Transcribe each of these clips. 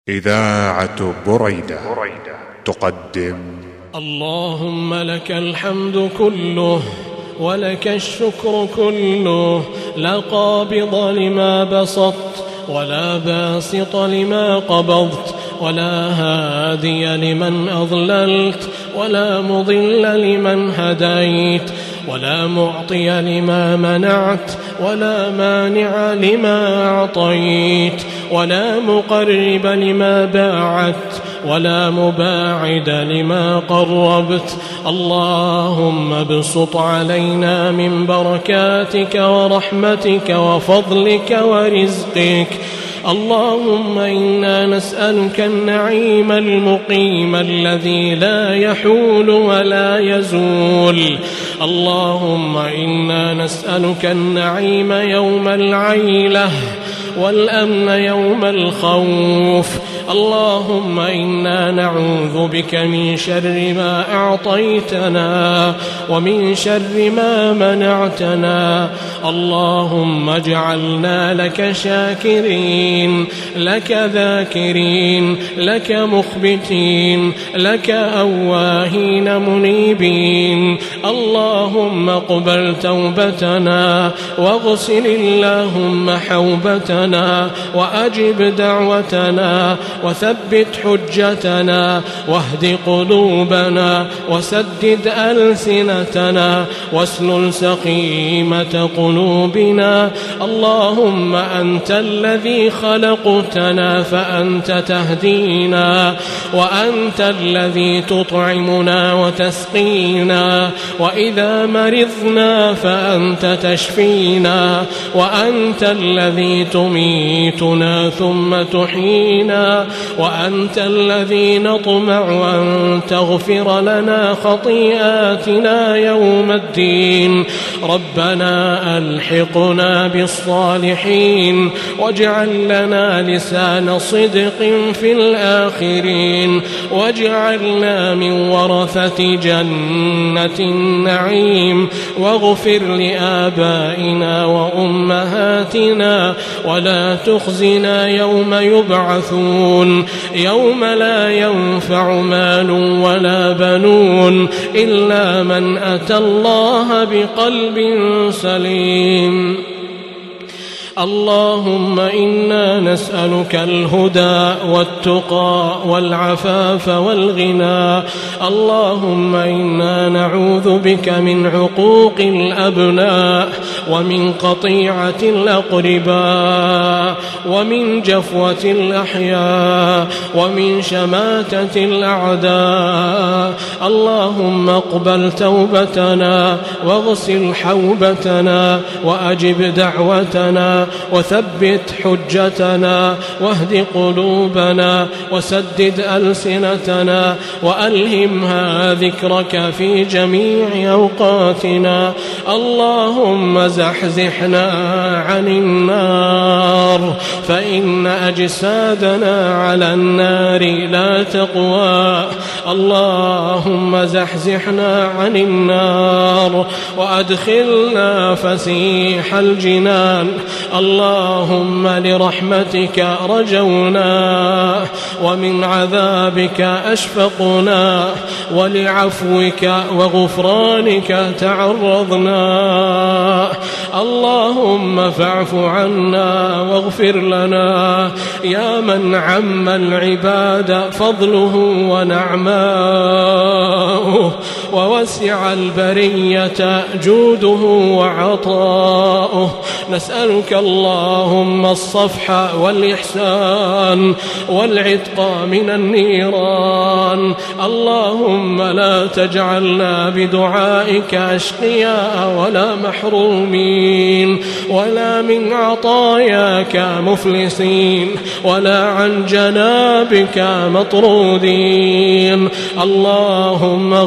إذاعة بريدة تقدم. اللهم لك الحمد كله ولك الشكر كله، لا قابض لما بسطت ولا باسط لما قبضت، ولا هادي لمن أضللت ولا مضل لمن هديت، ولا معطي لما منعت ولا مانع لما أعطيت، ولا مقرب لما باعدت ولا مباعد لما قربت. اللهم ابسط علينا من بركاتك ورحمتك وفضلك ورزقك. اللهم إنا نسألك النعيم المقيم الذي لا يحول ولا يزول. اللهم إنا نسألك النعيم يوم العيلة والأمن يوم الخوف. اللهم إنا نعوذ بك من شر ما أعطيتنا ومن شر ما منعتنا. اللهم اجعلنا لك شاكرين، لك ذاكرين، لك مخبتين، لك أواهين منيبين. اللهم اقبل توبتنا واغسل اللهم حوبتنا وأجب دعوتنا وثبت حجتنا واهد قلوبنا وسدد ألسنتنا واسلل سقيمة قلوبنا. اللهم أنت الذي خلقتنا فأنت تهدينا، وأنت الذي تطعمنا وتسقينا، وإذا مرضنا فأنت تشفينا، وأنت الذي تميتنا ثم تحيينا، وأنت الذي نطمع أن تغفر لنا خطيئاتنا يوم الدين. ربنا ألحقنا بالصالحين واجعل لنا لسان صدق في الآخرين، واجعلنا من ورثة جنة النعيم، واغفر لآبائنا وأمهاتنا ولا تخزنا يوم يبعثون، يوم لا ينفع مال ولا بنون إلا من أتى الله بقلب سليم. اللهم إنا نسألك الهدى والتقى والعفاف والغنى. اللهم إنا نعوذ بك من عقوق الأبناء ومن قطيعة الأقرباء ومن جفوة الأحياء ومن شماتة الأعداء. اللهم اقبل توبتنا واغسل حوبتنا وأجب دعوتنا وثبت حجتنا واهد قلوبنا وسدد ألسنتنا وألهمها ذكرك في جميع أوقاتنا. اللهم زحزحنا عن النار، فإن أجسادنا على النار لا تقوى. اللهم زحزحنا عن النار وأدخلنا فسيح الجنان. اللهم لرحمتك رجونا ومن عذابك أشفقنا، ولعفوك وغفرانك تعرضنا. اللهم فاعف عنا واغفر لنا، يا من عم العباد فضله ونعماؤه، ووسع البرية جوده وعطاؤه. نسألك اللهم الصفح والإحسان والعتق من النيران. اللهم لا تجعلنا بدعائك أشقياء ولا محرومين، ولا من عطاياك مفلسين، ولا عن جنابك مطرودين. اللهم اغفر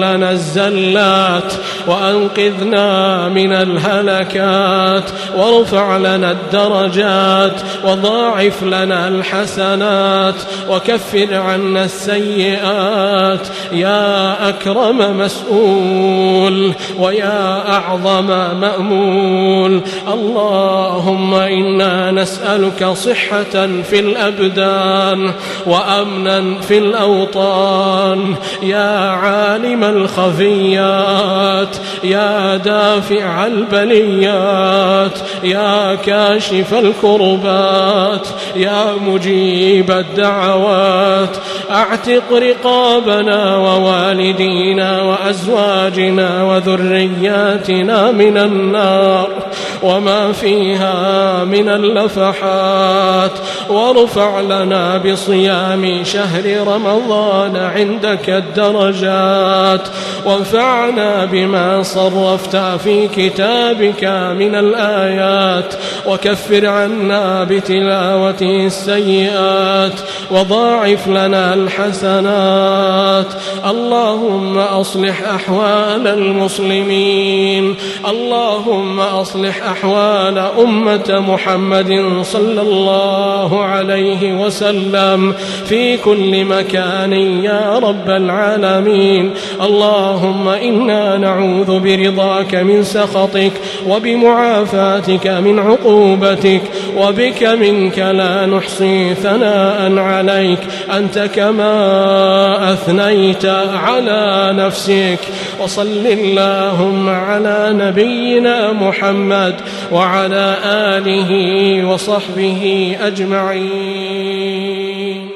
لنا الزلات وأنقذنا من الهلكات وارفع لنا الدرجات وضاعف لنا الحسنات وكفر عنا السيئات يا أكرم مسؤول ويا أعظم مأمول. اللهم إنا نسألك صحة في الأبدان وأمنا في الأوطان يا عالم الخفيات يا دافع البليات يا كاشف الكربات يا مجيب الدعوات. أعتق رقابنا ووالدينا وأزواجنا وذرياتنا من النار وما فيها من اللفحات وارفع لنا بصيام شهر رمضان عندك الدرجات وانفعنا بما صرفت في كتابك من الآيات وكفر عنا بتلاوته السيئات وضاعف لنا الحسنات. اللهم أصلح أحوال المسلمين اللهم أصلح أحوال أمة محمد صلى الله عليه وسلم في كل مكان يا رب العالمين. اللهم إنا نعوذ برضاك من سخطك وبمعافاتك من عقوبتك وبك منك لا نحصي ثناء عليك أنت كما أثنيت على نفسك. وصل اللهم على نبينا محمد وعلى آله وصحبه أجمعين.